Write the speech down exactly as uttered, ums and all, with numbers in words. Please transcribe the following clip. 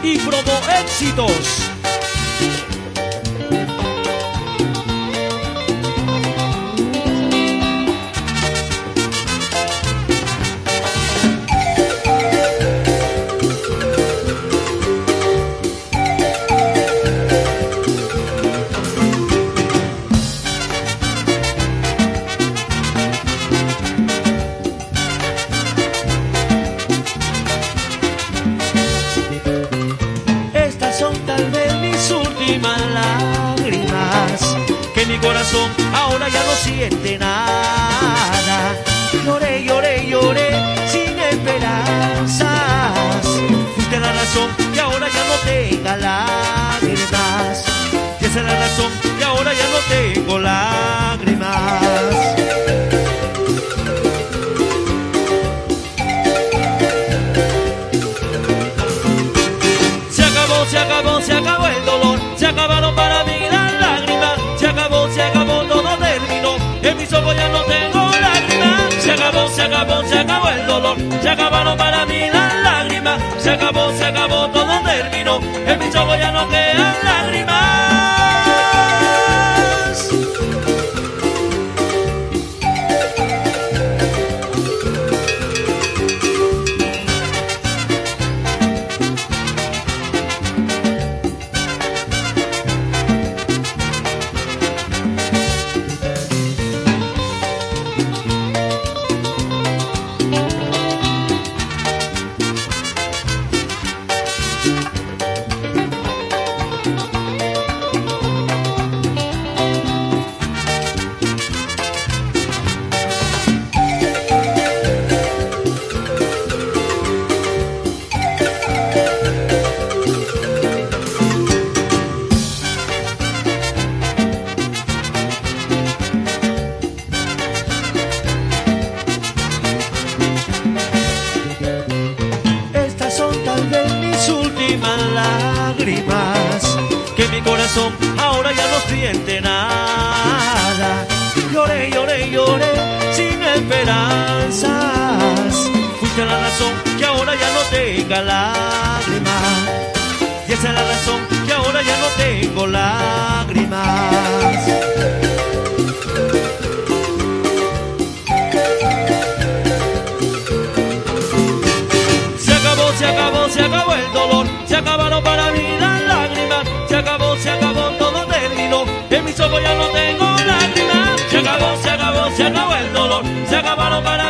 y Promo Éxitos. Lágrimas, que mi corazón ahora ya no siente nada. Lloré, lloré, lloré sin esperanzas. Fuiste la razón que ahora ya no tenga lágrimas. Y esa es la razón que ahora ya no tengo lágrimas. Se acabó, se acabó, se acabó el dolor. Se acabaron para mí las lágrimas. Se acabó, se acabó, todo terminó. En mis ojos ya no tengo lágrimas. Se acabó, se acabó, se acabó el dolor. Se acabaron para mí las lágrimas. Se acabó, se acabó, todo terminó. En mis ojos ya no quedan lágrimas. Lágrimas, que mi corazón ahora ya no siente nada. Lloré, lloré, lloré sin esperanzas. Fuiste la razón que ahora ya no tenga lágrimas. Y esa es la razón que ahora ya no tengo lágrimas. Se acabó, se acabó, se acabó el dolor. Se acabaron para mí las lágrimas. Se acabó, se acabó, todo terminó. En mis ojos ya no tengo lágrimas. Se acabó, se acabó, se acabó el dolor. Se acabaron para